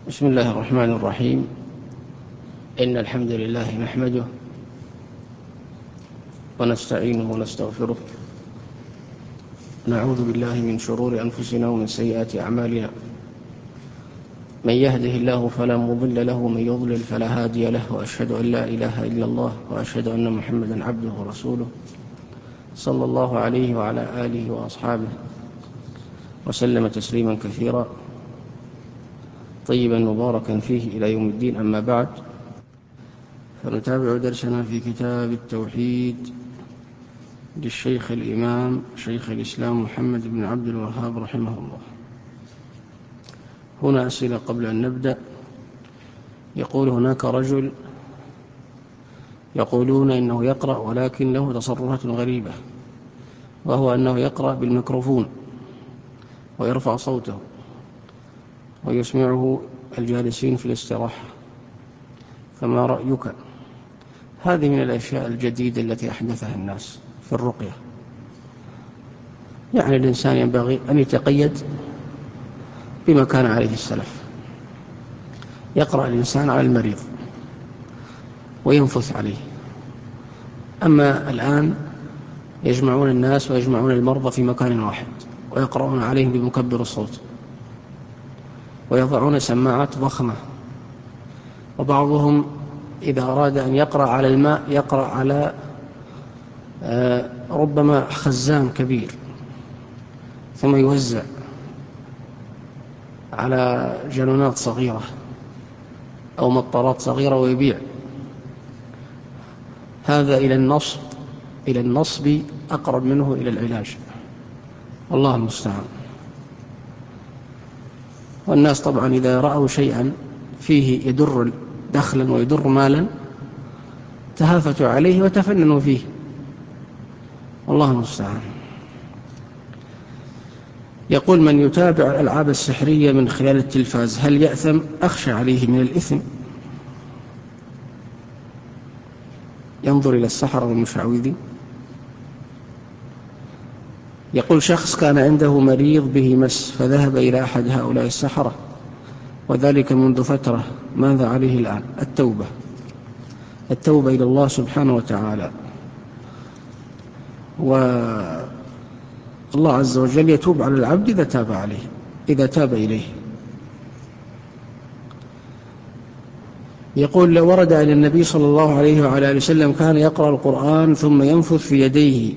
بسم الله الرحمن الرحيم. إن الحمد لله نحمده ونستعينه ونستغفره، نعوذ بالله من شرور أنفسنا ومن سيئات أعمالنا، من يهده الله فلا مضل له ومن يضلل فلا هادي له، وأشهد أن لا إله إلا الله وأشهد أن محمدا عبده ورسوله صلى الله عليه وعلى آله وأصحابه وسلم تسليما كثيرا طيبا مباركا فيه إلى يوم الدين. أما بعد، فنتابع درسنا في كتاب التوحيد للشيخ الإمام شيخ الإسلام محمد بن عبد الوهاب رحمه الله. هنا أسئلة قبل أن نبدأ. يقول هناك رجل يقولون إنه يقرأ ولكن له تصرفات غريبة، وهو أنه يقرأ بالميكروفون ويرفع صوته ويسمعه الجالسين في الاستراحة، فما رأيك؟ هذه من الأشياء الجديدة التي أحدثها الناس في الرقية. يعني الإنسان ينبغي أن يتقيد بما كان عليه السلف. يقرأ الإنسان على المريض وينفث عليه. أما الآن يجمعون الناس ويجمعون المرضى في مكان واحد ويقرؤون عليهم بمكبر الصوت، ويضعون سماعات ضخمة، وبعضهم إذا أراد أن يقرأ على الماء يقرأ على ربما خزان كبير، ثم يوزع على جنونات صغيرة أو مطارات صغيرة ويبيع. هذا إلى النصب أقرب منه إلى العلاج، الله المستعان. والناس طبعا إذا رأوا شيئا فيه يدر دخلا ويدر مالا تهافتوا عليه وتفننوا فيه، الله المستعان. يقول: من يتابع الألعاب السحرية من خلال التلفاز هل يأثم؟ أخشى عليه من الإثم. ينظر إلى السحرة والمشعوذين. يقول: شخص كان عنده مريض به مس فذهب إلى أحد هؤلاء السحرة وذلك منذ فترة، ماذا عليه الآن؟ التوبة إلى الله سبحانه وتعالى، والله عز وجل يتوب على العبد إذا تاب إليه. يقول: لو ورد إلى النبي صلى الله عليه وعلى آله وسلم كان يقرأ القرآن ثم ينفث في يديه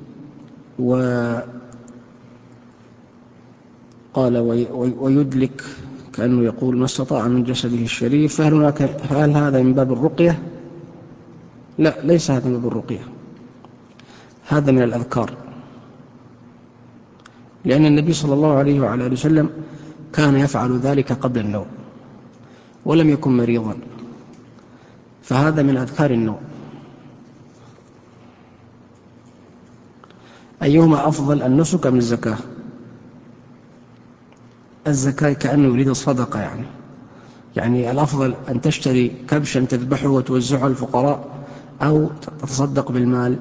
قال ويدلك كأنه يقول ما استطاع من جسده الشريف، فهل هذا من باب الرقية؟ لا، ليس هذا من باب الرقية، هذا من الأذكار، لأن النبي صلى الله عليه وعلى آله وسلم كان يفعل ذلك قبل النوم ولم يكن مريضا، فهذا من أذكار النوم. أيهما أفضل، النسك أم الزكاة؟ الزكاة كأنه يريد الصدقة، يعني الأفضل أن تشتري كبشا تذبحه وتوزعه على الفقراء أو تتصدق بالمال.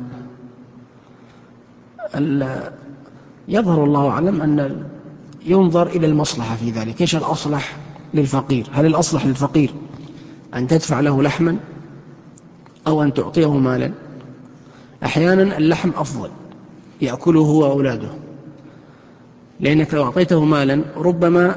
يظهر الله أعلم أن ينظر إلى المصلحة في ذلك. إيش الأصلح للفقير؟ هل الأصلح للفقير أن تدفع له لحما أو أن تعطيه مالا؟ أحيانا اللحم أفضل يأكله هو وأولاده، لأنك لو أعطيته مالا ربما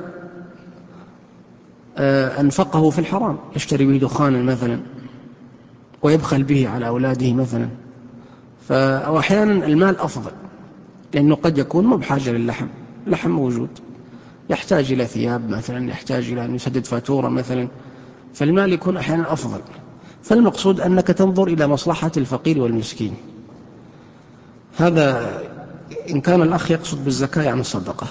أنفقه في الحرام، يشتري به دخانا مثلا ويبخل به على أولاده مثلا. أو أحيانا المال أفضل، لأنه قد يكون مو بحاجة للحم، اللحم موجود، يحتاج إلى ثياب مثلا، يحتاج إلى أن يسدد فاتورة مثلا، فالمال يكون أحيانا أفضل. فالمقصود أنك تنظر إلى مصلحة الفقير والمسكين. هذا إن كان الأخ يقصد بالزكاة عن الصدقة.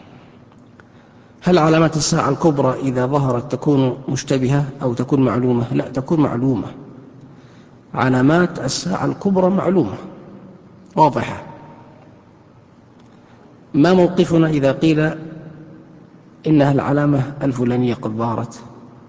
هل علامات الساعة الكبرى إذا ظهرت تكون مشتبهة أو تكون معلومة؟ لا، تكون معلومة. علامات الساعة الكبرى معلومة واضحة. ما موقفنا إذا قيل إنها العلامة الفلانية قد ظهرت؟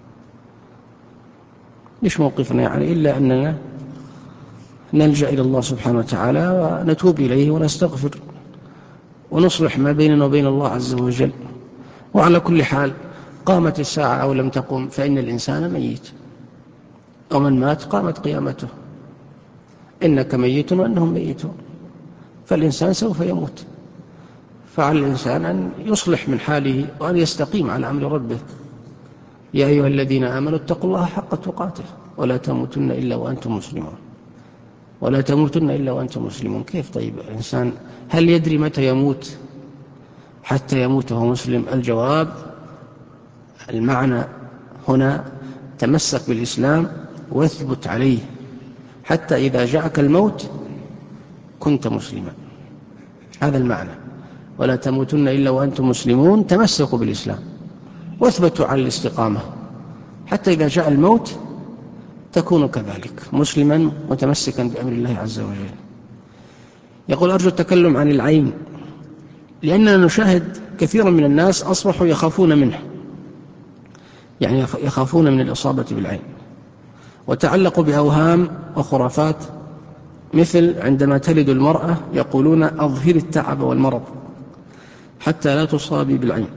ليش موقفنا؟ إلا أننا نلجأ إلى الله سبحانه وتعالى ونتوب إليه ونستغفر ونصلح ما بيننا وبين الله عز وجل. وعلى كل حال قامت الساعة أو لم تقم فإن الإنسان ميت، ومن مات قامت قيامته، إنك ميت وأنهم ميتون، فالإنسان سوف يموت، فعلى الإنسان أن يصلح من حاله وأن يستقيم على أمر ربه. يا أيها الذين آمنوا اتقوا الله حق تقاته ولا تموتن إلا وأنتم مسلمون، ولا تموتن إلا وأنتم مسلمون. كيف طيب الإنسان هل يدري متى يموت حتى يموت وهو مسلم؟ الجواب المعنى هنا تمسك بالإسلام واثبت عليه حتى إذا جاءك الموت كنت مسلما، هذا المعنى. ولا تموتن إلا وأنتم مسلمون، تمسكوا بالإسلام واثبتوا على الاستقامة حتى إذا جاء الموت تكون كذلك مسلما متمسكا بأمر الله عز وجل. يقول أرجو التكلم عن العين، لأننا نشاهد كثيرا من الناس أصبحوا يخافون منه، يعني يخافون من الإصابة بالعين، وتعلقوا بأوهام وخرافات، مثل عندما تلد المرأة يقولون أظهر التعب والمرض حتى لا تصابي بالعين.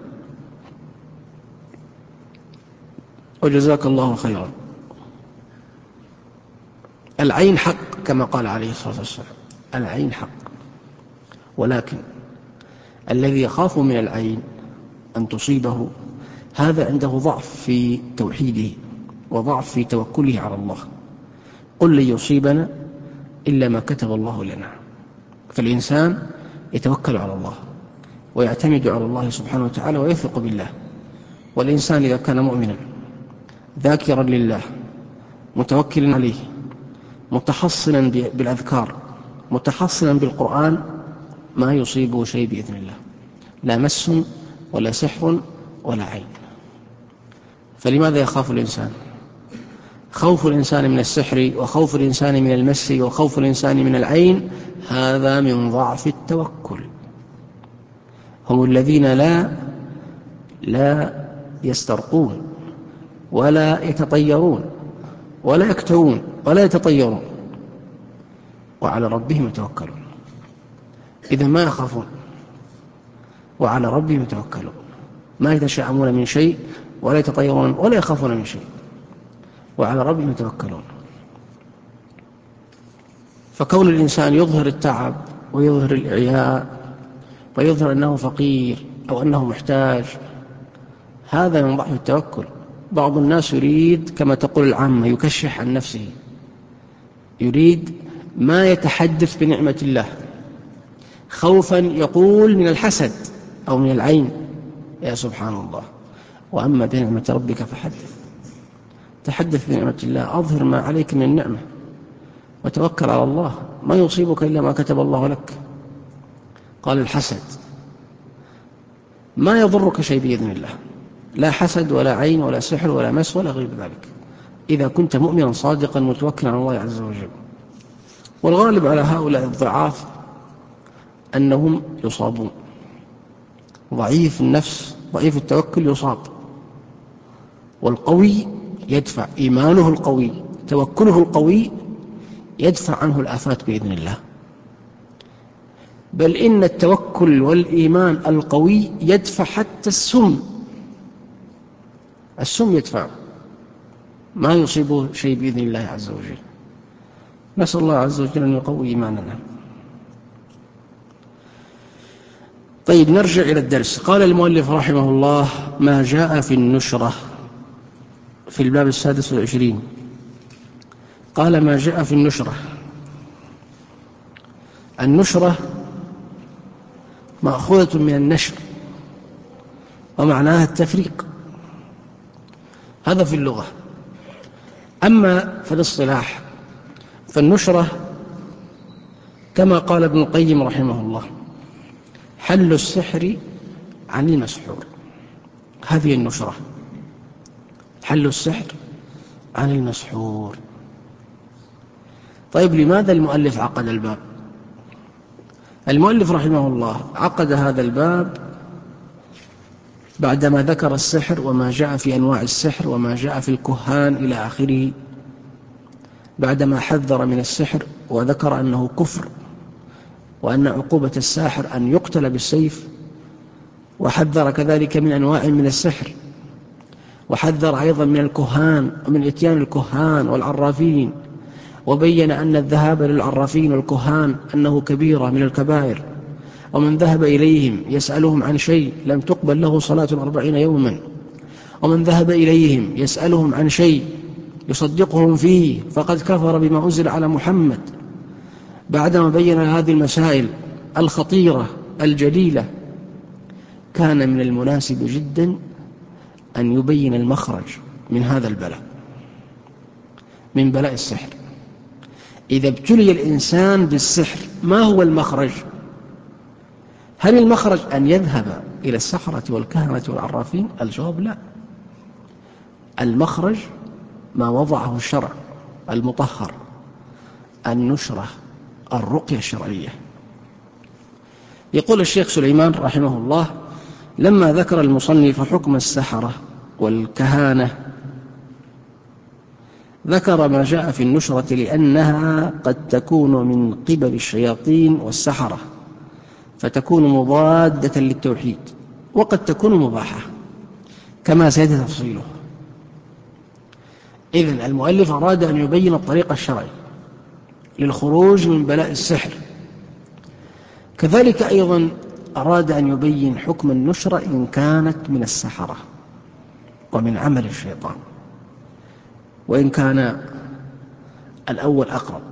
وجزاك الله خيرا. العين حق كما قال عليه الصلاة والسلام، العين حق، ولكن الذي يخاف من العين أن تصيبه هذا عنده ضعف في توحيده وضعف في توكله على الله. قل لن يصيبنا إلا ما كتب الله لنا. فالإنسان يتوكل على الله ويعتمد على الله سبحانه وتعالى ويثق بالله. والإنسان إذا كان مؤمنا ذاكرا لله متوكلا عليه متحصنا بالأذكار متحصنا بالقرآن ما يصيبه شيء بإذن الله، لا مس ولا سحر ولا عين. فلماذا يخاف الإنسان؟ خوف الإنسان من السحر وخوف الإنسان من المس وخوف الإنسان من العين هذا من ضعف التوكل. هم الذين لا يسترقون ولا يتطيرون ولا يكتوون ولا يتطيرون وعلى ربهم يتوكلون. إذا ما يخافون وعلى ربهم يتوكلون، ما يتشاءمون من شيء ولا يتطيرون ولا يخافون من شيء، وعلى ربهم يتوكلون. فكون الإنسان يظهر التعب ويظهر الإعياء ويظهر أنه فقير أو أنه محتاج هذا من ضعف التوكل. بعض الناس يريد كما تقول العامة يكشح عن نفسه، يريد ما يتحدث بنعمة الله خوفا يقول من الحسد أو من العين. يا سبحان الله، وأما بنعمة ربك فحدث. تحدث بنعمة الله، أظهر ما عليك من النعمة وتوكل على الله، ما يصيبك إلا ما كتب الله لك. قال الحسد ما يضرك شيء بإذن الله، لا حسد ولا عين ولا سحر ولا مس ولا غير ذلك، إذا كنت مؤمنا صادقا متوكلا على الله عز وجل. والغالب على هؤلاء الضعاف أنهم يصابون. ضعيف النفس ضعيف التوكل يصاب، والقوي يدفع، إيمانه القوي توكله القوي يدفع عنه الآفات بإذن الله. بل إن التوكل والإيمان القوي يدفع حتى السم يدفع، ما يصيبه شيء بإذن الله عز وجل. نسأل الله عز وجل أن يقوي إيماننا. طيب نرجع إلى الدرس. قال المؤلف رحمه الله: ما جاء في النشرة، في الباب 26. قال: ما جاء في النشرة. النشرة مأخوذة من النشر ومعناها التفريق، هذا في اللغة. أما في الاصطلاح فالنشرة كما قال ابن القيم رحمه الله: حل السحر عن المسحور. هذه النشرة، حل السحر عن المسحور. طيب لماذا المؤلف عقد الباب؟ المؤلف رحمه الله عقد هذا الباب بعدما ذكر السحر وما جاء في أنواع السحر وما جاء في الكهان إلى آخره، بعدما حذر من السحر وذكر أنه كفر وأن عقوبة الساحر أن يقتل بالسيف، وحذر كذلك من أنواع من السحر وحذر أيضا من الكهان ومن إتيان الكهان والعرافين، وبين أن الذهاب للعرافين والكهان أنه كبيرة من الكبائر، ومن ذهب إليهم يسألهم عن شيء لم تقبل له صلاة 40 يوما، ومن ذهب إليهم يسألهم عن شيء يصدقهم فيه فقد كفر بما أنزل على محمد. بعدما بين هذه المسائل الخطيرة الجليلة، كان من المناسب جدا أن يبين المخرج من هذا البلاء، من بلاء السحر. إذا ابتلي الإنسان بالسحر ما هو المخرج؟ هل المخرج أن يذهب إلى السحرة والكهنة والعرافين؟ الجواب لا. المخرج ما وضعه الشرع المطهر، النشرة، الرقية الشرعية. يقول الشيخ سليمان رحمه الله: لما ذكر المصنف حكم السحرة والكهانة ذكر ما جاء في النشرة، لأنها قد تكون من قبل الشياطين والسحرة، فتكون مضادة للتوحيد، وقد تكون مباحة كما سيأتي تفصيله. إذن المؤلف أراد أن يبين الطريق الشرعي للخروج من بلاء السحر. كذلك أيضا أراد أن يبين حكم النشرة إن كانت من السحرة ومن عمل الشيطان، وإن كان الأول أقرب،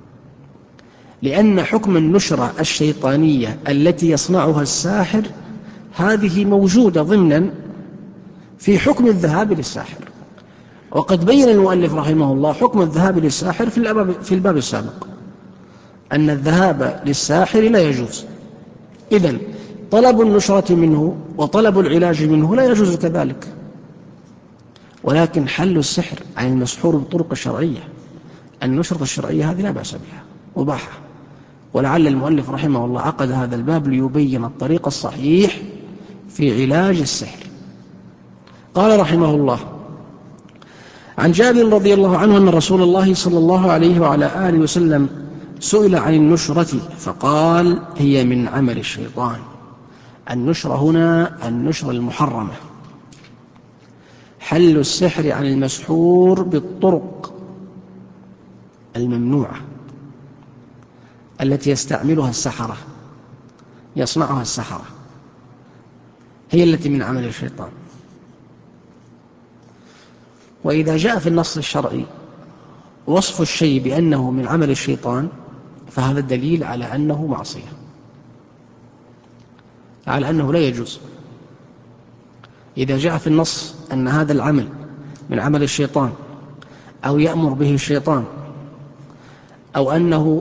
لأن حكم النشرة الشيطانية التي يصنعها الساحر هذه موجودة ضمنا في حكم الذهاب للساحر. وقد بين المؤلف رحمه الله حكم الذهاب للساحر في الباب السابق، أن الذهاب للساحر لا يجوز. إذن طلب النشرة منه وطلب العلاج منه لا يجوز كذلك، ولكن حل السحر عن المسحور بالطرق الشرعية، النشرة الشرعية هذه لا بأس بها، مباحة. ولعل المؤلف رحمه الله عقد هذا الباب ليبين الطريق الصحيح في علاج السحر. قال رحمه الله: عن جابر رضي الله عنه أن رسول الله صلى الله عليه وعلى آله وسلم سئل عن النشرة فقال: هي من عمل الشيطان. النشرة هنا النشرة المحرمة، حل السحر عن المسحور بالطرق الممنوعة التي يستعملها السحرة، يصنعها السحرة، هي التي من عمل الشيطان. وإذا جاء في النص الشرعي وصف الشيء بأنه من عمل الشيطان فهذا الدليل على أنه معصية، على أنه لا يجوز. إذا جاء في النص أن هذا العمل من عمل الشيطان أو يأمر به الشيطان، أو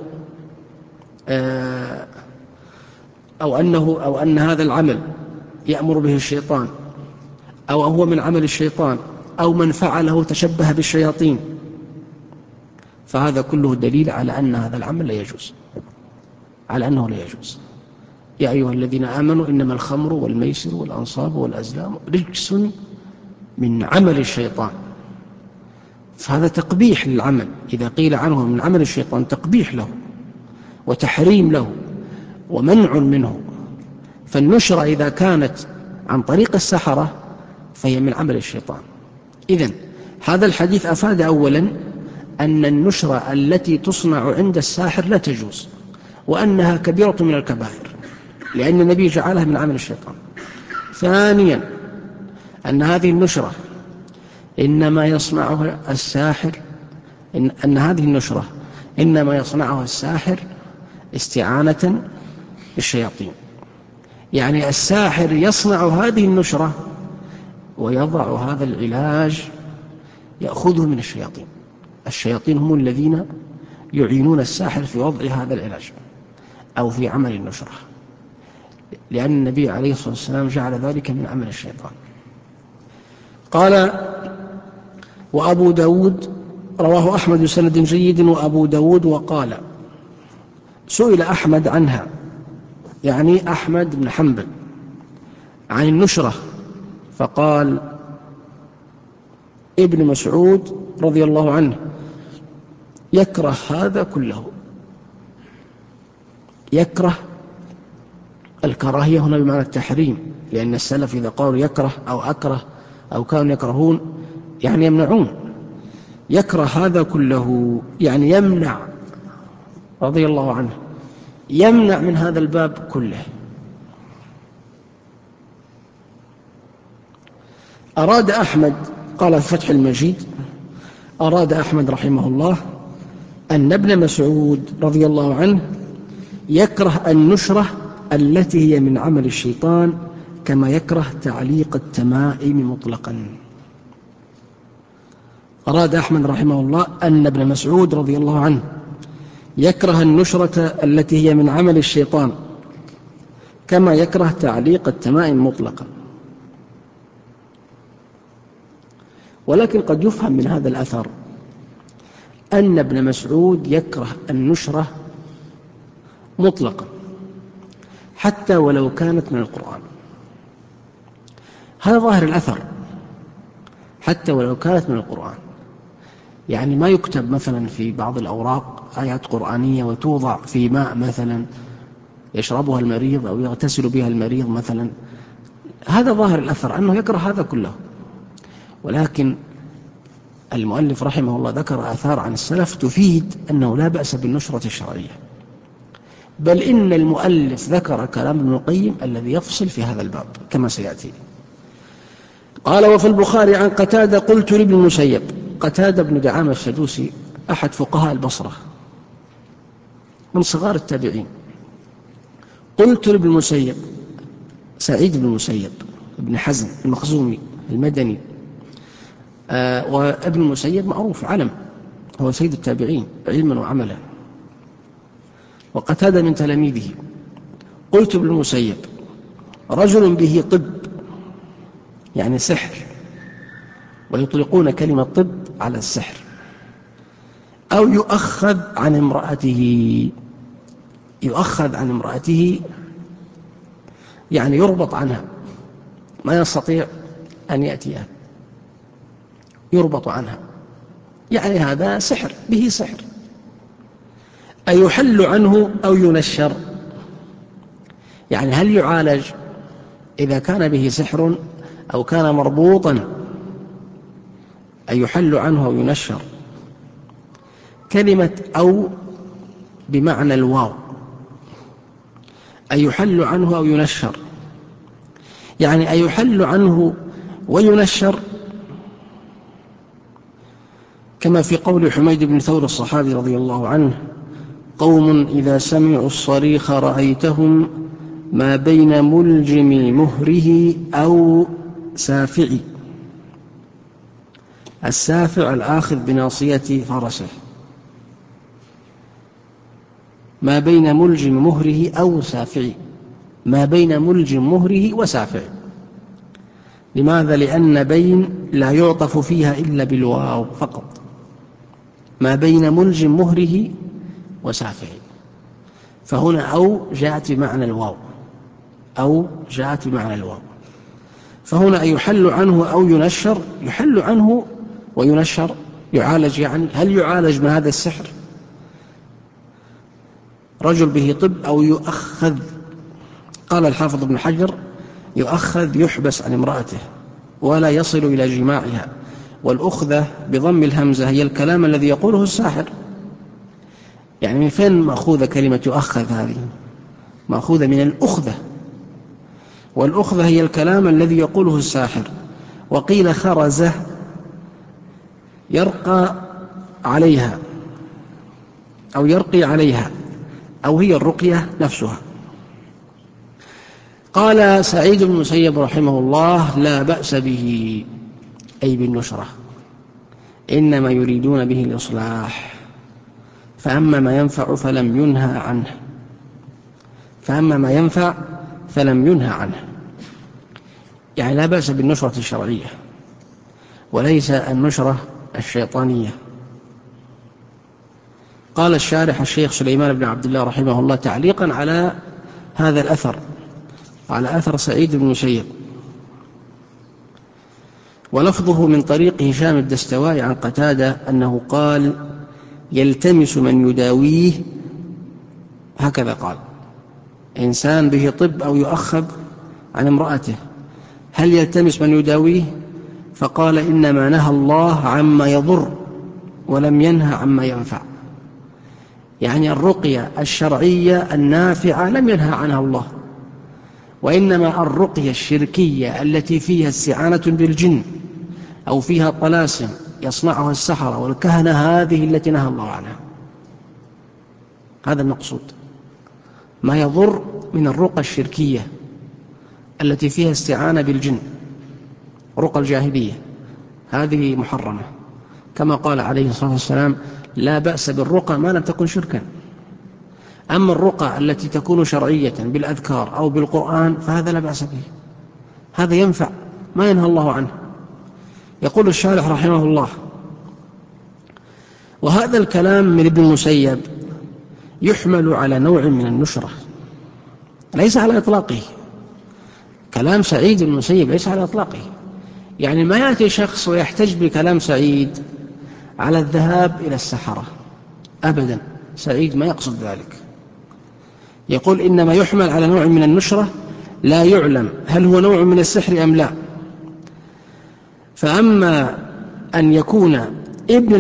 أن هذا العمل يأمر به الشيطان، أو هو من عمل الشيطان، أو من فعله تشبه بالشياطين، فهذا كله دليل على أن هذا العمل لا يجوز، على أنه لا يجوز. يا أيها الذين آمنوا إنما الخمر والميسر والأنصاب والأزلام رجس من عمل الشيطان. فهذا تقبيح للعمل، إذا قيل عنه من عمل الشيطان تقبيح له وتحريم له ومنع منه. فالنشرة إذا كانت عن طريق السحرة فهي من عمل الشيطان. إذن هذا الحديث أفاد أولا أن النشرة التي تصنع عند الساحر لا تجوز، وأنها كبيرة من الكبائر، لأن النبي جعلها من عمل الشيطان. ثانيا أن هذه النشرة إنما يصنعها الساحر، أن هذه النشرة إنما يصنعها الساحر استعانة بالشياطين، يعني الساحر يصنع هذه النشرة ويضع هذا العلاج يأخذه من الشياطين. الشياطين هم الذين يعينون الساحر في وضع هذا العلاج أو في عمل النشرة، لأن النبي عليه الصلاة والسلام جعل ذلك من عمل الشيطان. قال: وأبو داود رواه أحمد بسند جيد وأبو داود وقال: سئل أحمد عنها، يعني أحمد بن حنبل، عن النشرة، فقال ابن مسعود رضي الله عنه: يكره هذا كله. يكره، الكراهية هنا بمعنى التحريم، لأن السلف إذا قالوا يكره أو أكره أو كانوا يكرهون يعني يمنعون، يكره هذا كله، يعني يمنع رضي الله عنه، يمنع من هذا الباب كله. أراد أحمد، قال في فتح المجيد، أراد أحمد رحمه الله أن ابن مسعود رضي الله عنه يكره النشرة التي هي من عمل الشيطان كما يكره تعليق التمائم مطلقا. أراد أحمد رحمه الله أن ابن مسعود رضي الله عنه يكره النشرة التي هي من عمل الشيطان كما يكره تعليق التمائم مطلقا. ولكن قد يفهم من هذا الأثر أن ابن مسعود يكره النشرة مطلقا حتى ولو كانت من القرآن. هذا ظاهر الأثر، حتى ولو كانت من القرآن، يعني ما يكتب مثلا في بعض الأوراق آيات قرآنية وتوضع في ماء مثلا يشربها المريض أو يغتسل بها المريض مثلا، هذا ظاهر الأثر أنه يكره هذا كله. ولكن المؤلف رحمه الله ذكر آثار عن السلف تفيد أنه لا بأس بالنشرة الشرعية، بل إن المؤلف ذكر كلام ابن القيم الذي يفصل في هذا الباب كما سيأتي. قال: وفي البخاري عن قتادة قلت لابن المسيب. قتادة بن دعامة السدوسي أحد فقهاء البصرة من صغار التابعين. قلت لابن المسيب، سعيد بن المسيب ابن حزم المخزومي المدني، وابن المسيب معروف علم، هو سيد التابعين علما وعملا، وقتادة من تلاميذه. قلت ابن المسيب: رجل به طب، يعني سحر، ويطلقون كلمة طب على السحر، أو يؤخذ عن امرأته، يؤخذ عن امرأته يعني يربط عنها، ما يستطيع أن يأتيها، يربط عنها، يعني هذا سحر، به سحر. أيحل عنه أو ينشر، يعني هل يعالج إذا كان به سحر أو كان مربوطا؟ أيحل عنه أو ينشر، كلمة أو بمعنى الواو، أيحل عنه أو ينشر، يعني أيحل عنه وينشر، كما في قول حميد بن ثور الصحابي رضي الله عنه: قوم إذا سمعوا الصريخ رأيتهم ما بين ملجم مهره أو سافع. السافع الآخذ بناصية فرسه، ما بين ملجم مهره أو سافع، ما بين ملجم مهره وسافع. لماذا؟ لأن بين لا يعطف فيها إلا بالواو فقط، ما بين ملجم مهره وسافع، فهنا أو جاءت بمعنى الواو، أو جاءت بمعنى الواو. فهنا يحل عنه أو ينشر، يحل عنه وينشر، يعالج، يعني هل يعالج من هذا السحر؟ رجل به طب أو يؤخذ. قال الحافظ ابن حجر: يؤخذ يحبس عن امرأته ولا يصل إلى جماعها، والأخذة بضم الهمزة هي الكلام الذي يقوله الساحر. يعني من فين مأخوذة كلمة يؤخذ؟ هذه مأخوذة من الأخذة، والأخذة هي الكلام الذي يقوله الساحر. وقيل خرزة يرقى عليها أو يرقي عليها، أو هي الرقية نفسها. قال سعيد بن المسيب رحمه الله: لا بأس به، أي بالنشرة، إنما يريدون به الإصلاح، فأما ما ينفع فلم ينهى عنه، فأما ما ينفع فلم ينهى عنه، يعني لا بأس بالنشرة الشرعية وليس النشرة الشيطانية. قال الشارح الشيخ سليمان بن عبد الله رحمه الله تعليقا على هذا الأثر، على أثر سعيد بن المسيب: ولفظه من طريق هشام الدستوائي عن قتادة أنه قال: يلتمس من يداويه، هكذا قال، إنسان به طب أو يؤخذ عن امرأته، هل يلتمس من يداويه فقال إنما نهى الله عما يضر ولم ينهى عما ينفع. يعني الرقية الشرعية النافعة لم ينهى عنها الله، وإنما الرقية الشركية التي فيها استعانة بالجن أو فيها طلاسم يصنعها السحرة والكهنة هذه التي نهى الله عنها. هذا المقصود. ما يضر من الرقى الشركية التي فيها استعانة بالجن، رقى الجاهلية، هذه محرمة، كما قال عليه الصلاة والسلام: لا بأس بالرقى ما لم تكن شركا. أما الرقى التي تكون شرعية بالأذكار أو بالقرآن فهذا لا بأس به، هذا ينفع، ما ينهى الله عنه. يقول الشارح رحمه الله: وهذا الكلام من ابن المسيب يحمل على نوع من النشرة، ليس على إطلاقه. كلام سعيد بن المسيب ليس على إطلاقه، يعني ما يأتي شخص ويحتج بكلام سعيد على الذهاب إلى السحرة أبدا، سعيد ما يقصد ذلك. يقول إنما يحمل على نوع من النشرة لا يعلم هل هو نوع من السحر أم لا. فأما أن يكون ابن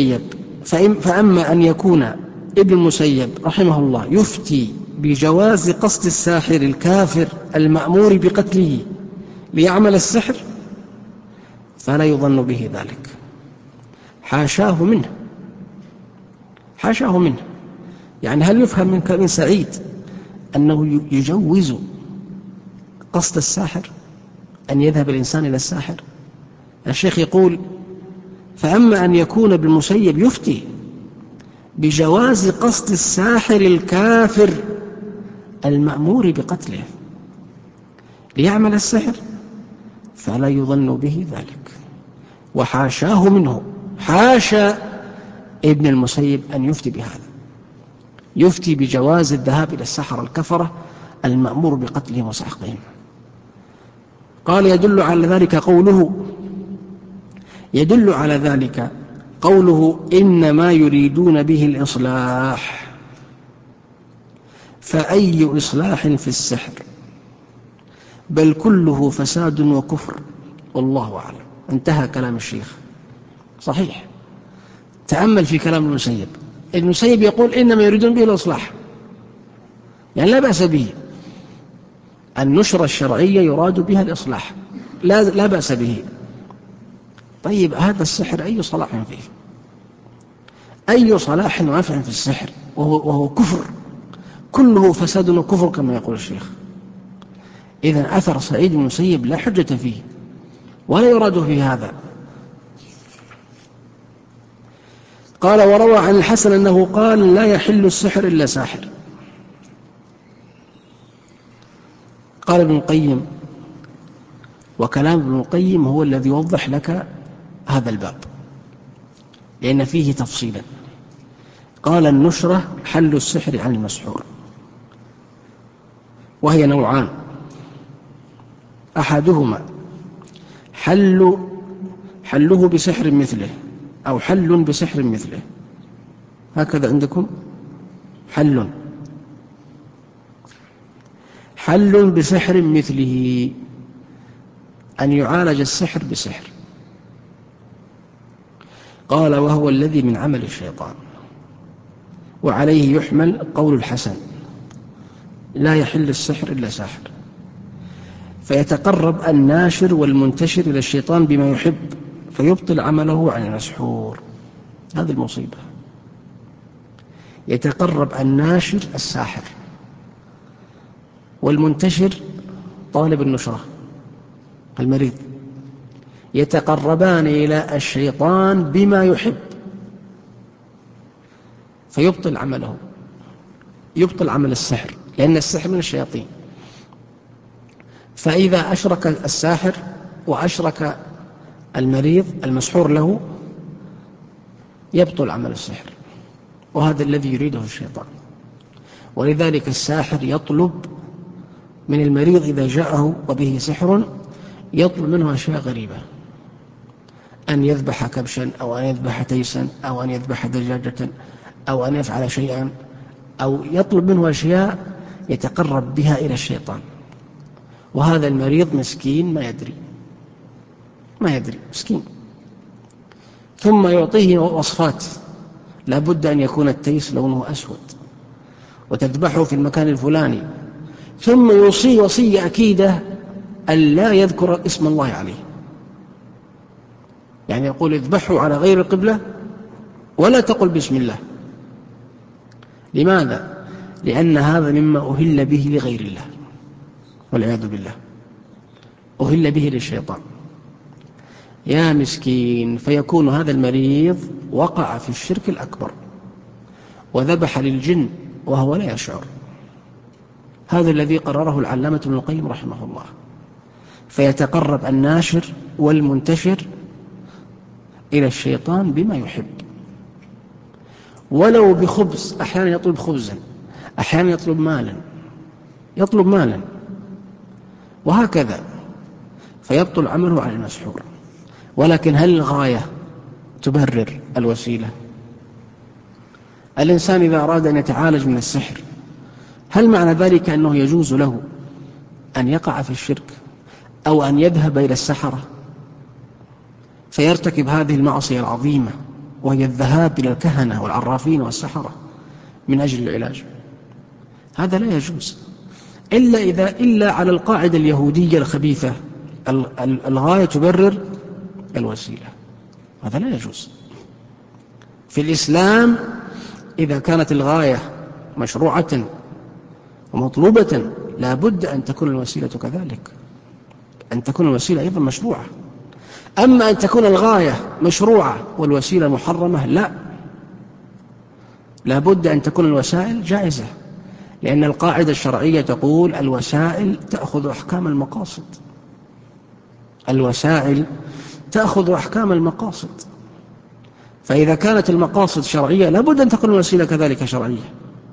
المسيب رحمه الله يفتي بجواز قصد الساحر الكافر المأمور بقتله ليعمل السحر فلا يظن به ذلك، حاشاه منه، حاشاه منه. يعني هل يفهم من كلام سعيد أنه يجوز قصد الساحر، أن يذهب الإنسان إلى الساحر؟ الشيخ يقول: فأما أن يكون ابن المسيب يفتي بجواز قصد الساحر الكافر المأمور بقتله ليعمل السحر فلا يظن به ذلك، وحاشاه منه، حاشا ابن المسيب أن يفتي بهذا، يفتي بجواز الذهاب إلى السحرة الكفرة المأمور بقتلهم وسحقهم. قال: يدل على ذلك قوله إنما يريدون به الإصلاح، فأي إصلاح في السحر، بل كله فساد وكفر، والله أعلم. انتهى كلام الشيخ. صحيح. تأمل في كلام المسيب. المسيب يقول إنما يريدون به الإصلاح، يعني لا بأس به، النشرة الشرعية يراد بها الإصلاح، لا بأس به. طيب هذا السحر أي صلاح فيه؟ أي صلاح ونفع في السحر وهو كفر، كله فساد وكفر كما يقول الشيخ. إذن أثر سعيد بن المسيب لا حجة فيه ولا يراد فيه هذا. قال: وروى عن الحسن أنه قال: لا يحل السحر إلا ساحر. قال ابن القيم، وكلام ابن القيم هو الذي يوضح لك هذا الباب لأن فيه تفصيلا. قال: النشرة حل السحر عن المسحور، وهي نوعان: أحدهما حله بسحر مثله، أو حل بسحر مثله. هكذا عندكم حل بسحر مثله، أن يعالج السحر بسحر. قال: وهو الذي من عمل الشيطان، وعليه يحمل قول الحسن: لا يحل السحر إلا ساحر. فيتقرب الناشر والمنتشر إلى الشيطان بما يحب فيبطل عمله عن المسحور. هذه المصيبة. يتقرب الناشر الساحر والمنتشر طالب النشرة المريض، يتقربان إلى الشيطان بما يحب فيبطل عمله، يبطل عمل السحر، لأن السحر من الشياطين. فإذا أشرك الساحر وأشرك المريض المسحور له يبطل عمل السحر، وهذا الذي يريده الشيطان. ولذلك الساحر يطلب من المريض إذا جاءه وبه سحر يطلب منه أشياء غريبة، أن يذبح كبشا، أو أن يذبح تيسا، أو أن يذبح دجاجة، أو أن يفعل شيئا، أو يطلب منه أشياء يتقرب بها إلى الشيطان، وهذا المريض مسكين ما ما يدري مسكين. ثم يعطيه وصفات، لا بد أن يكون التيس لونه أسود وتذبحه في المكان الفلاني، ثم يوصي وصية أكيدة أن لا يذكر اسم الله عليه، يعني يقول اذبحه على غير القبلة ولا تقل بسم الله. لماذا؟ لأن هذا مما أهل به لغير الله والعياذ بالله، أهل به للشيطان. يا مسكين، فيكون هذا المريض وقع في الشرك الأكبر وذبح للجن وهو لا يشعر. هذا الذي قرره العلامة ابن القيم رحمه الله. فيتقرب الناشر والمنتشر إلى الشيطان بما يحب، ولو بخبز، أحيانا يطلب خبزا، أحيانا يطلب مالا وهكذا، فيبطل عمله على المسحور. ولكن هل الغاية تبرر الوسيلة؟ الإنسان إذا أراد أن يتعالج من السحر، هل معنى ذلك أنه يجوز له أن يقع في الشرك أو أن يذهب إلى السحرة فيرتكب هذه المعصية العظيمة، وهي الذهاب إلى الكهنة والعرافين والسحرة من أجل العلاج؟ هذا لا يجوز إلا على القاعدة اليهودية الخبيثة، الغاية تبرر الوسيلة. هذا لا يجوز. في الإسلام إذا كانت الغاية مشروعة ومطلوبة لا بد أن تكون الوسيلة كذلك، أن تكون الوسيلة أيضا مشروعة. أما أن تكون الغاية مشروعة والوسيلة محرمة، لا بد أن تكون الوسائل جائزة، لأن القاعدة الشرعية تقول الوسائل تأخذ أحكام المقاصد. الوسائل تأخذ أحكام المقاصد، فإذا كانت المقاصد شرعية لا بد أن تكون الوسيلة كذلك شرعية.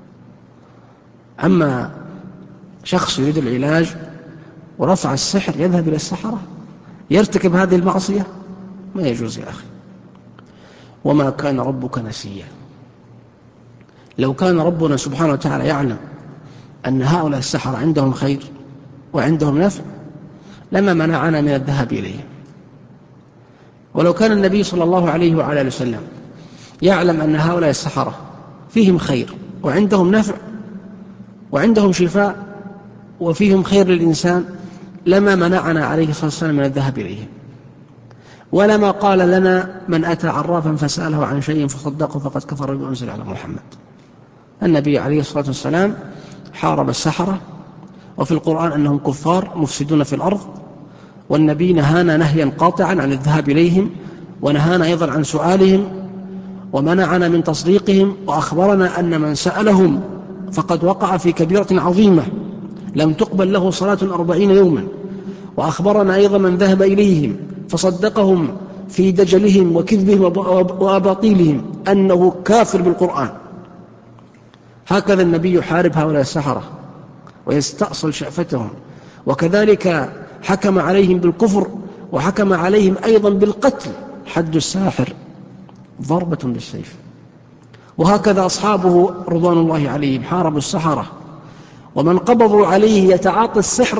أما شخص يريد العلاج ورفع السحر يذهب إلى السحرة يرتكب هذه المعصية، ما يجوز يا أخي. وما كان ربك نسيا. لو كان ربنا سبحانه وتعالى يعلم أن هؤلاء السحرة عندهم خير وعندهم نفع لما منعنا من الذهاب إليهم. ولو كان النبي صلى الله عليه وعلى آله وسلم يعلم أن هؤلاء السحرة فيهم خير وعندهم نفع وعندهم شفاء وفيهم خير للإنسان لما منعنا عليه الصلاة والسلام من الذهاب إليهم، ولما قال لنا من أتى عرافا فسأله عن شيء فصدقه فقد كفر بما أنزل على محمد. النبي عليه الصلاة والسلام حارب السحرة، وفي القرآن أنهم كفار مفسدون في الأرض، والنبي نهانا نهيا قاطعا عن الذهاب إليهم، ونهانا أيضا عن سؤالهم، ومنعنا من تصديقهم، وأخبرنا أن من سألهم فقد وقع في كبيرة عظيمة لم تقبل له صلاة 40 يوما، وأخبرنا أيضا من ذهب إليهم فصدقهم في دجلهم وكذبهم وأباطيلهم أنه كافر بالقرآن. هكذا النبي يحارب هؤلاء السحرة ويستأصل شأفتهم، وكذلك حكم عليهم بالكفر وحكم عليهم أيضا بالقتل، حد الساحر ضربة بالسيف. وهكذا أصحابه رضوان الله عليهم حاربوا السحرة، ومن قبضوا عليه يتعاطى السحر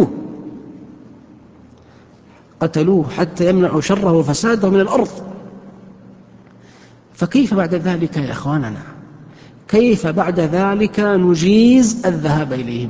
قتلوه حتى يمنعوا شره وفساده من الأرض. فكيف بعد ذلك يا إخواننا، كيف بعد ذلك نجيز الذهاب إليهم؟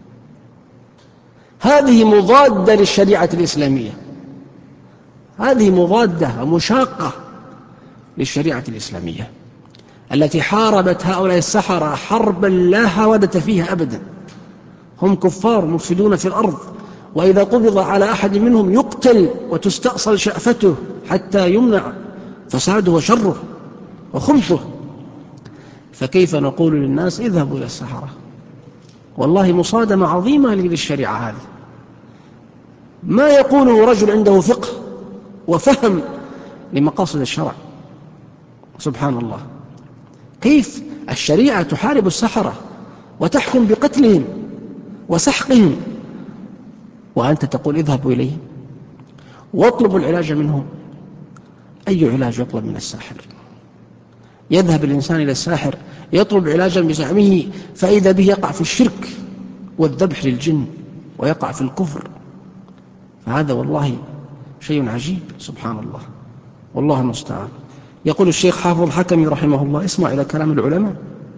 هذه مضادة للشريعة الإسلامية، هذه مضادة ومشاقة للشريعة الإسلامية التي حاربت هؤلاء السحرة حربا لا هودة فيها أبدا. هم كفار مفسدون في الأرض، وإذا قبض على أحد منهم يقتل وتستأصل شأفته حتى يمنع فساده وشره وخبثه. فكيف نقول للناس اذهبوا إلى السحرة؟ والله مصادمة عظيمة للشريعة هذه. ما يقوله رجل عنده فقه وفهم لمقاصد الشرع. سبحان الله، كيف الشريعة تحارب السحرة وتحكم بقتلهم وسحقهم، وأنت تقول اذهبوا إليهم واطلبوا العلاج منهم؟ أي علاج يطلب من الساحر؟ يذهب الإنسان إلى الساحر يطلب علاجا بزعمه، فإذا به يقع في الشرك والذبح للجن ويقع في الكفر. فهذا والله شيء عجيب سبحان الله، والله المستعان. يقول الشيخ حافظ حكمي رحمه الله، اسمع إلى كلام العلماء،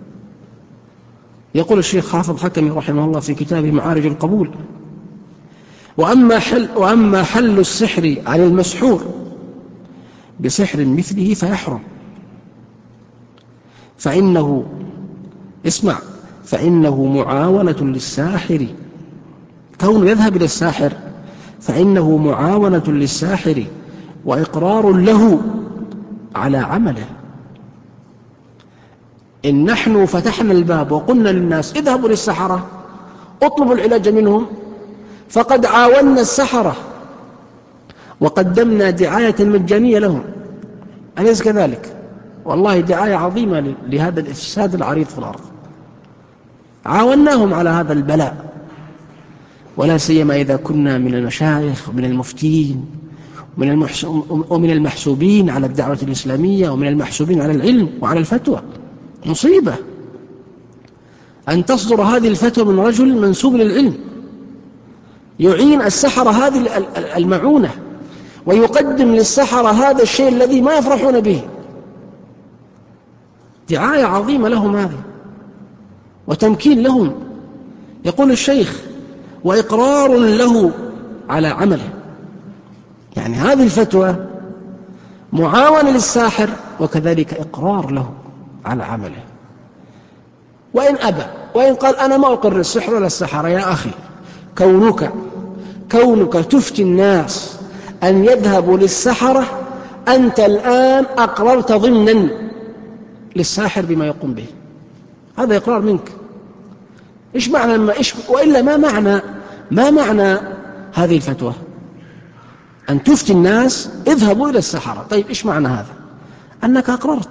يقول الشيخ حافظ حكمي رحمه الله في كتابه معارج القبول: وأما حل السحر على المسحور بسحر مثله فيحرم، فإنه معاونة للساحر، كونه يذهب إلى الساحر فإنه معاونة للساحر وإقرار له على عمله. إن نحن فتحنا الباب وقلنا للناس اذهبوا للسحرة اطلبوا العلاج منهم، فقد عاوننا السحرة وقدمنا دعاية مجانية لهم، أليس كذلك؟ والله دعاية عظيمة لهذا الإفساد العريض في الأرض، عاوناهم على هذا البلاء، ولا سيما إذا كنا من المشايخ ومن المفتين ومن المحسوبين على الدعوة الإسلامية ومن المحسوبين على العلم وعلى الفتوى. مصيبة أن تصدر هذه الفتوى من رجل منسوب للعلم يعين السحرة هذه المعونة، ويقدم للسحرة هذا الشيء الذي ما يفرحون به. دعاية عظيمة لهم هذه وتمكين لهم. يقول الشيخ: وإقرار له على عمله، يعني هذه الفتوى معاونة للساحر وكذلك إقرار له على عمله. وإن أبى وإن قال أنا ما أقر السحر ولا السحرة، يا أخي كونك تفتي الناس أن يذهبوا للسحرة، أنت الآن أقررت ضمنا للساحر بما يقوم به، هذا إقرار منك. إيش معنى وإلا ما معنى هذه الفتوى؟ أن تفتي الناس اذهبوا إلى السحرة. طيب إيش معنى هذا؟ أنك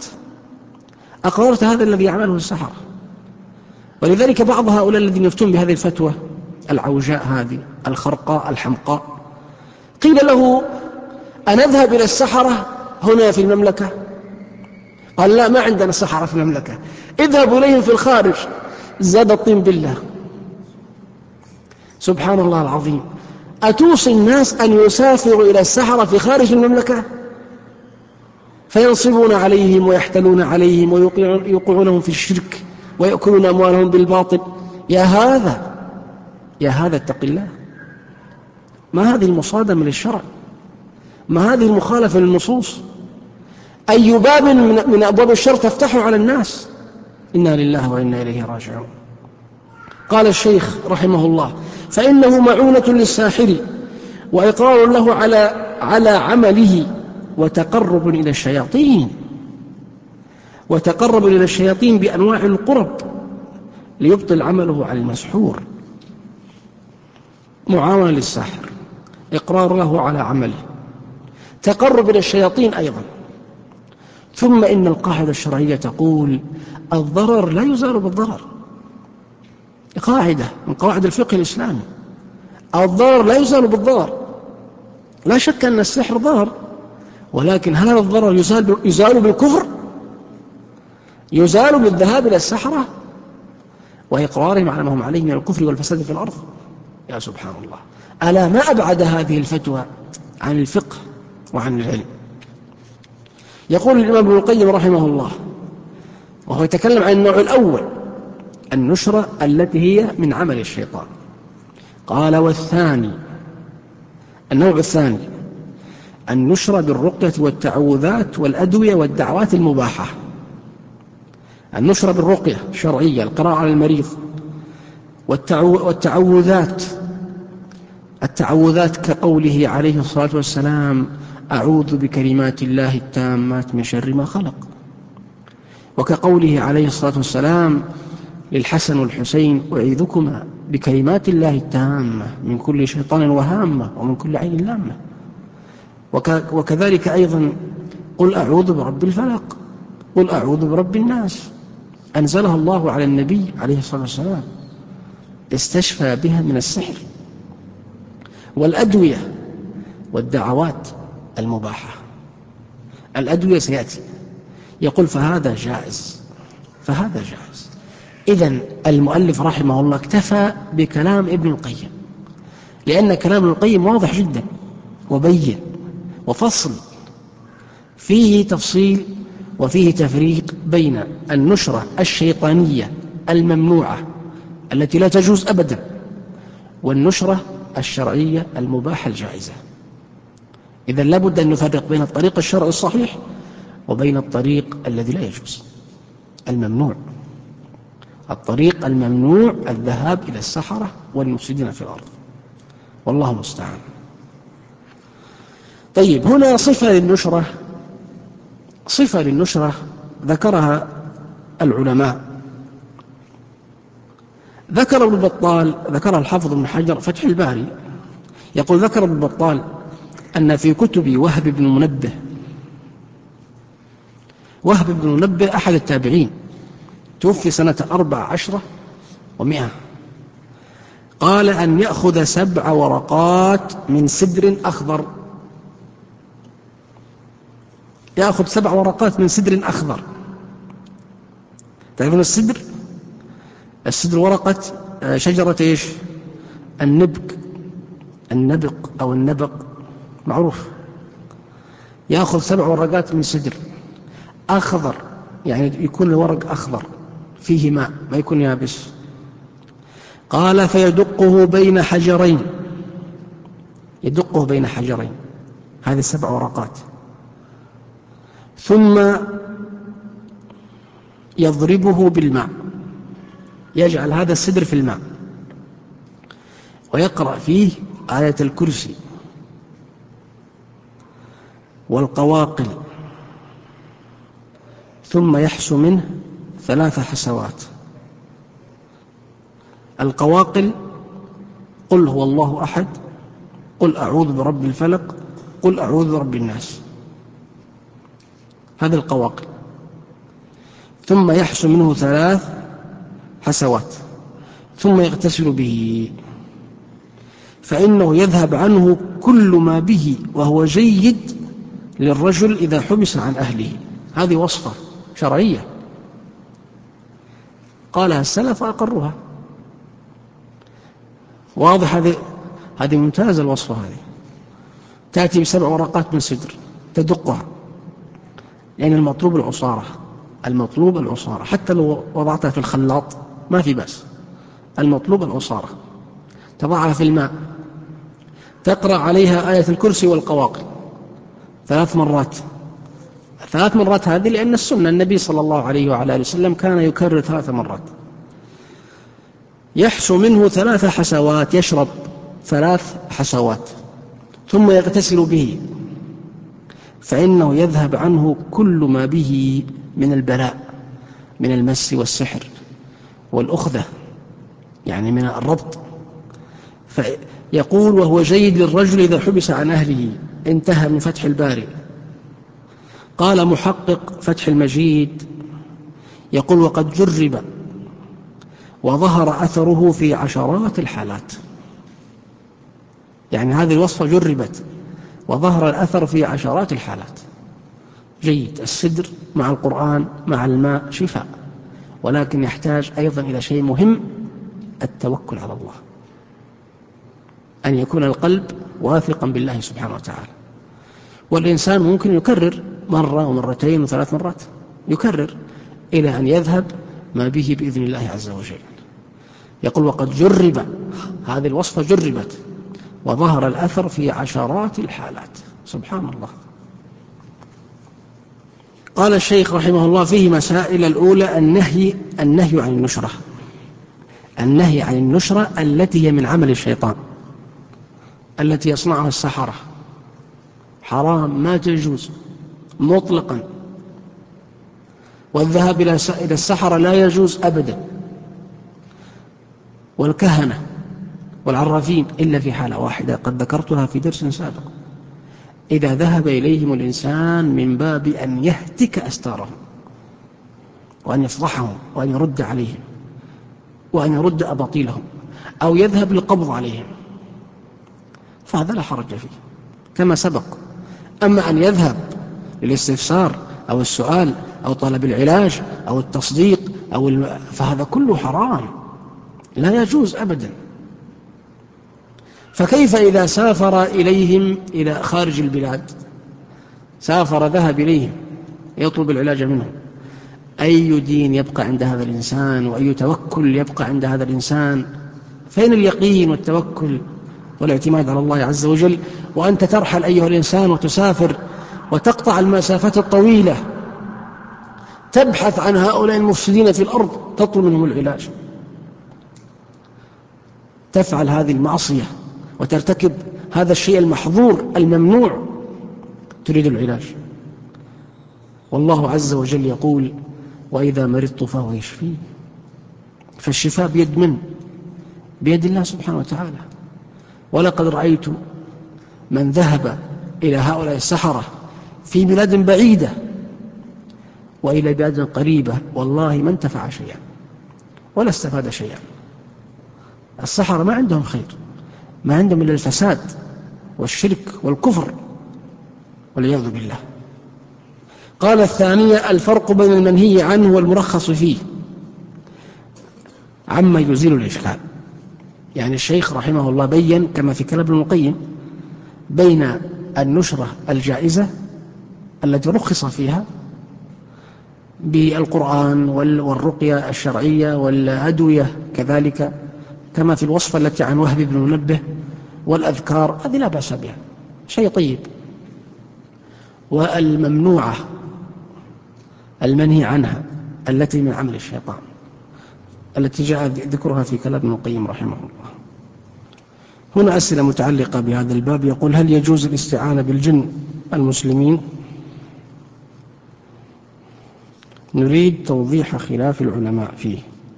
أقررت هذا الذي يعمله السحرة. ولذلك بعض هؤلاء الذين يفتون بهذه الفتوى العوجاء هذه الخرقاء الحمقاء، قيل له أن أذهب إلى السحرة هنا في المملكة، قال لا، ما عندنا سحرة في المملكة، اذهبوا إليهم في الخارج. زاد الطين بالله. سبحان الله العظيم. أتوصي الناس أن يسافروا إلى السحرة في خارج المملكة فينصبون عليهم ويحتلون عليهم ويوقعونهم في الشرك ويأكلون أموالهم بالباطل؟ يا هذا اتق الله. ما هذه المصادمة للشرع؟ ما هذه المخالفة للنصوص؟ أي باب من أبواب الشر تفتحه على الناس؟ إنا لله وإنا إليه راجعون. قال الشيخ رحمه الله: فإنه معونة للساحر وإقرار له على عمله وتقرب إلى الشياطين بأنواع القرب ليبطل عمله على المسحور. معاونة للساحر، إقرار له على عمله، تقرب إلى الشياطين أيضا. ثم إن القاعدة الشرعية تقول: الضرر لا يزال بالضرر. قاعدة من قواعد الفقه الإسلامي: الضرر لا يزال بالضرر. لا شك أن السحر ضرر، ولكن هل هذا الضرر يزال بالكفر؟ يزال بالذهاب إلى السحرة وإقرارهم على ما هم عليه من الكفر والفساد في الأرض؟ يا سبحان الله. ألا ما أبعد هذه الفتوى عن الفقه وعن العلم. يقول الإمام ابن القيم رحمه الله وهو يتكلم عن النوع الأول، النشرة التي هي من عمل الشيطان، قال: والثاني، النوع الثاني، النشرة بالرقية والتعوذات والأدوية والدعوات المباحة. النشرة بالرقية الشرعية، القراءة على المريض، التعوذات كقوله عليه الصلاة والسلام: أعوذ بكلمات الله التامات من شر ما خلق، وكقوله عليه الصلاة والسلام للحسن والحسين: أعيذكما بكلمات الله التامة من كل شيطان وهامة ومن كل عين لامة. وكذلك أيضا: قل أعوذ برب الفلق، قل أعوذ برب الناس، أنزلها الله على النبي عليه الصلاة والسلام، استشفى بها من السحر. والأدوية والدعوات المباحة، الأدوية سيأتي، يقول فهذا جائز. إذن المؤلف رحمه الله اكتفى بكلام ابن القيم، لأن كلام ابن القيم واضح جدا وبين وفصل فيه تفصيل وفيه تفريق بين النشرة الشيطانية الممنوعة التي لا تجوز أبدا والنشرة الشرعية المباحة الجائزة. إذن لابد أن نفرق بين الطريق الشرعي الصحيح وبين الطريق الذي لا يجوز، الممنوع. الطريق الممنوع الذهاب إلى السحرة والمفسدين في الأرض، والله المستعان. طيب، هنا صفة للنشرة ذكرها العلماء. ذكر ابن بطال، ذكر الحافظ ابن حجر فتح الباري، يقول: ذكر ابن بطال أن في كتب وهب بن منبه، وهب بن منبه أحد التابعين، توفي سنة 14 و100، قال أن يأخذ 7 ورقات من سدر أخضر، يأخذ 7 ورقات من سدر أخضر. تعرفون السدر؟ السدر ورقة شجرة إيش؟ النبق أو النبق، معروف. يأخذ 7 ورقات من سدر أخضر، يعني يكون الورق أخضر فيه ماء، ما يكون يابس. قال: فيدقه بين حجرين، يدقه بين حجرين، هذه 7 ورقات، ثم يضربه بالماء، يجعل هذا السدر في الماء ويقرأ فيه آية الكرسي والقواقل، ثم يحسو منه 3 حسوات. القواقل: قل هو الله أحد، قل أعوذ برب الفلق، قل أعوذ برب الناس، هذه القواقل. ثم يحسو منه 3 حسوات، ثم يغتسل به، فإنه يذهب عنه كل ما به وهو جيد للرجل إذا حبس عن أهله. هذه وصفة شرعية قالها السلف وأقرها، واضح. هذه ممتازة الوصفة هذه. تأتي ب7 ورقات من سدر تدقها، لأن المطلوب العصارة، حتى لو وضعتها في الخلاط ما في بأس، المطلوب العصارة. تضعها في الماء، تقرأ عليها آية الكرسي والقواقل 3 مرات. 3 مرات هذه لأن السنة، النبي صلى الله عليه وعلى آله وسلم كان يكرر 3 مرات. يحسو منه 3 حسوات، يشرب 3 حسوات، ثم يغتسل به، فإنه يذهب عنه كل ما به من البلاء، من المس والسحر والأخذة، يعني من الربط. فيقول: وهو جيد للرجل إذا حبس عن أهله. انتهى من فتح الباري. قال محقق فتح المجيد، يقول: وقد جرب وظهر أثره في عشرات الحالات. يعني هذه الوصفة جربت وظهر الأثر في عشرات الحالات. جيد، السدر مع القرآن مع الماء شفاء، ولكن يحتاج أيضا إلى شيء مهم: التوكل على الله، أن يكون القلب واثقا بالله سبحانه وتعالى. والإنسان ممكن يكرر 1 ومرتين و3 مرات، يكرر إلى أن يذهب ما به بإذن الله عز وجل. يقول: وقد جرب، هذه الوصفة جربت وظهر الأثر في عشرات الحالات. سبحان الله. قال الشيخ رحمه الله: فيه مسائل. الأولى النهي عن النشرة، النهي عن النشرة التي هي من عمل الشيطان، التي يصنعها السحرة، حرام، ما تجوز مطلقا. والذهاب إلى السحرة لا يجوز أبدا، والكهنة والعرافين إلا في حالة واحدة قد ذكرتها في درس سابق: إذا ذهب إليهم الإنسان من باب أن يهتك أستارهم وأن يفضحهم وأن يرد عليهم وأن يرد أباطيلهم، أو يذهب للقبض عليهم، فهذا لا حرج فيه كما سبق. أما أن يذهب للاستفسار أو السؤال أو طلب العلاج أو التصديق فهذا كله حرام، لا يجوز أبدا. فكيف إذا سافر إليهم إلى خارج البلاد سافر ذهب إليهم يطلب العلاج منهم. أي دين يبقى عند هذا الإنسان، وأي توكل يبقى عند هذا الإنسان؟ فين اليقين والتوكل والاعتماد على الله عز وجل وأنت ترحل أيها الإنسان وتسافر وتقطع المسافات الطويلة تبحث عن هؤلاء المفسدين في الأرض تطلب منهم العلاج؟ تفعل هذه المعصية وترتكب هذا الشيء المحظور الممنوع، تريد العلاج. والله عز وجل يقول: وإذا مرضت فهو يشفين. فالشفاء بيد من؟ بيد الله سبحانه وتعالى. ولقد رأيت من ذهب إلى هؤلاء السحرة في بلاد بعيدة وإلى بلاد قريبة، والله ما انتفع شيئا ولا استفاد شيئا. السحرة ما عندهم خير، ما عندهم إلا الفساد والشرك والكفر والعياذ بالله. قال الثانية: الفرق بين المنهي عنه والمرخص فيه عما يزيل الإشكال. يعني الشيخ رحمه الله بين كما في كلام ابن القيم بين النشرة الجائزة التي رخص فيها بالقرآن والرقية الشرعية والأدوية كذلك كما في الوصفة التي عن وهب بن منبه والأذكار، هذه لا بأس بها، شيء طيب. والممنوعة المنهي عنها التي من عمل الشيطان التي جاء ذكرها في كلام ابن القيم رحمه الله. هنا أسئلة متعلقة بهذا الباب. يقول: هل يجوز الاستعانة بالجن المسلمين؟ نريد توضيح خلاف العلماء فيه.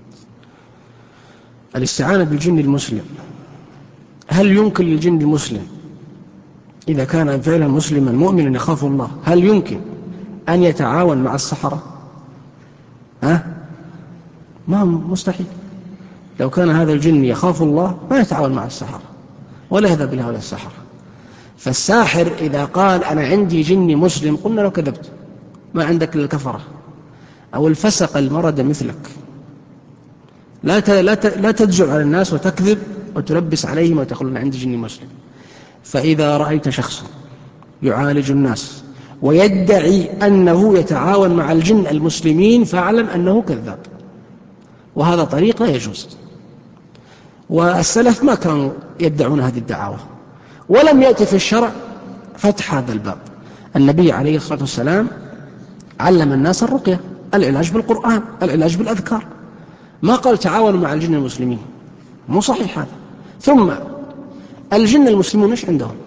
الاستعانة بالجن المسلم، هل يمكن للجن المسلم إذا كان فعلا مسلما مؤمنا يخاف الله، هل يمكن أن يتعاون مع السحرة؟ ما مستحيل. لو كان هذا الجن يخاف الله ما يتعاون مع السحرة ولا يذهب إلى هؤلاء السحرة. فالساحر إذا قال أنا عندي جني مسلم قلنا له كذبت، ما عندك للكفرة أو الفسق المرد مثلك. لا تدجع على الناس وتكذب وتلبس عليهم وتقول أنا عندي جني مسلم. فإذا رأيت شخصا يعالج الناس ويدعي أنه يتعاون مع الجن المسلمين فاعلم أنه كذاب، وهذا طريق لا يجوز. والسلف ما كانوا يدعون هذه الدعاوى، ولم يأتي في الشرع فتح هذا الباب. النبي عليه الصلاة والسلام علم الناس الرقية، العلاج بالقرآن، العلاج بالأذكار، ما قال تعاونوا مع الجن المسلمين، مو صحيح هذا. ثم الجن المسلمون ايش عندهم؟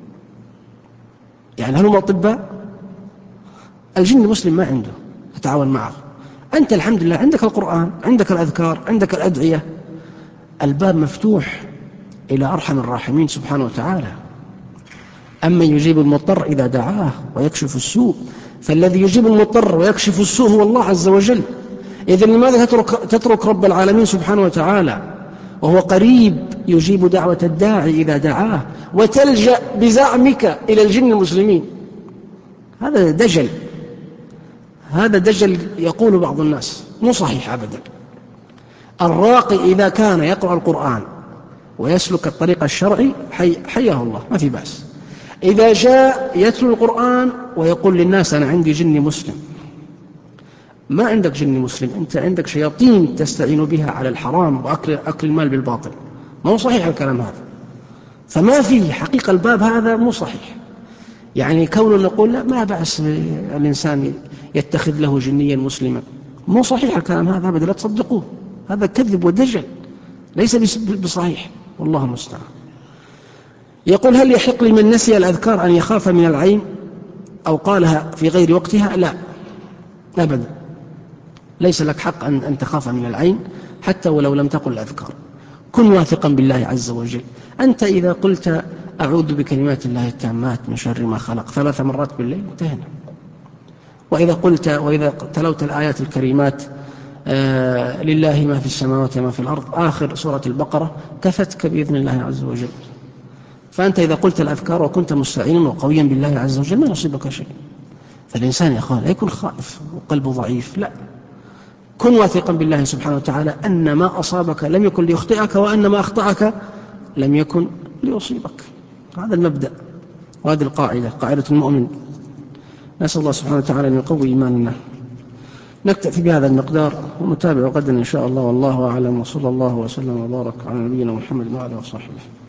يعني هل هم أطباء؟ الجن المسلم ما عنده تتعاون معه. أنت الحمد لله عندك القرآن، عندك الأذكار، عندك الأدعية، الباب مفتوح إلى أرحم الراحمين سبحانه وتعالى. أما يجيب المضطر إذا دعاه ويكشف السوء، فالذي يجيب المضطر ويكشف السوء هو الله عز وجل. إذن لماذا تترك رب العالمين سبحانه وتعالى وهو قريب يجيب دعوة الداعي إذا دعاه وتلجأ بزعمك إلى الجن المسلمين؟ هذا دجل، هذا دجل يقول بعض الناس، مو صحيح أبدا. الراقي إذا كان يقرأ القرآن ويسلك الطريق الشرعي حياه الله، ما في بأس. إذا جاء يتلو القرآن ويقول للناس أنا عندي جني مسلم، ما عندك جني مسلم، أنت عندك شياطين تستعين بها على الحرام وأكل المال بالباطل. ما هو صحيح الكلام هذا. فما في حقيقة الباب هذا مو صحيح. يعني كون نقول لا ما بأس الإنسان يتخذ له جنيا مسلما، مو صحيح الكلام هذا أبدا، لا تصدقوه، هذا كذب ودجل ليس بصحيح، والله المستعان. يقول: هل يحق لمن نسي الأذكار أن يخاف من العين أو قالها في غير وقتها؟ لا أبدا، ليس لك حق أن تخاف من العين حتى ولو لم تقل الأذكار. كن واثقا بالله عز وجل. أنت إذا قلت أعوذ بكلمات الله التامات من شر ما خلق 3 مرات بالليل انتهينا. وإذا تلوت الآيات الكريمات لله ما في السماوات وما في الأرض آخر سورة البقرة كفتك بإذن الله عز وجل. فأنت إذا قلت الأذكار وكنت مستعينا وقويا بالله عز وجل ما يصيبك شيء. فالإنسان يا أخوان لا يكون خائف وقلبه ضعيف، لا، كن واثقا بالله سبحانه وتعالى أن ما أصابك لم يكن ليخطئك وأن ما أخطأك لم يكن ليصيبك. هذا المبدأ وهذه القاعدة، قاعدة المؤمن. نسأل الله سبحانه وتعالى أن يقوي إيماننا. نكتفي بهذا المقدار ونتابع غدا إن شاء الله، والله أعلم، وصلى الله وسلم وبارك على نبينا محمد وعلى آله وصحبه.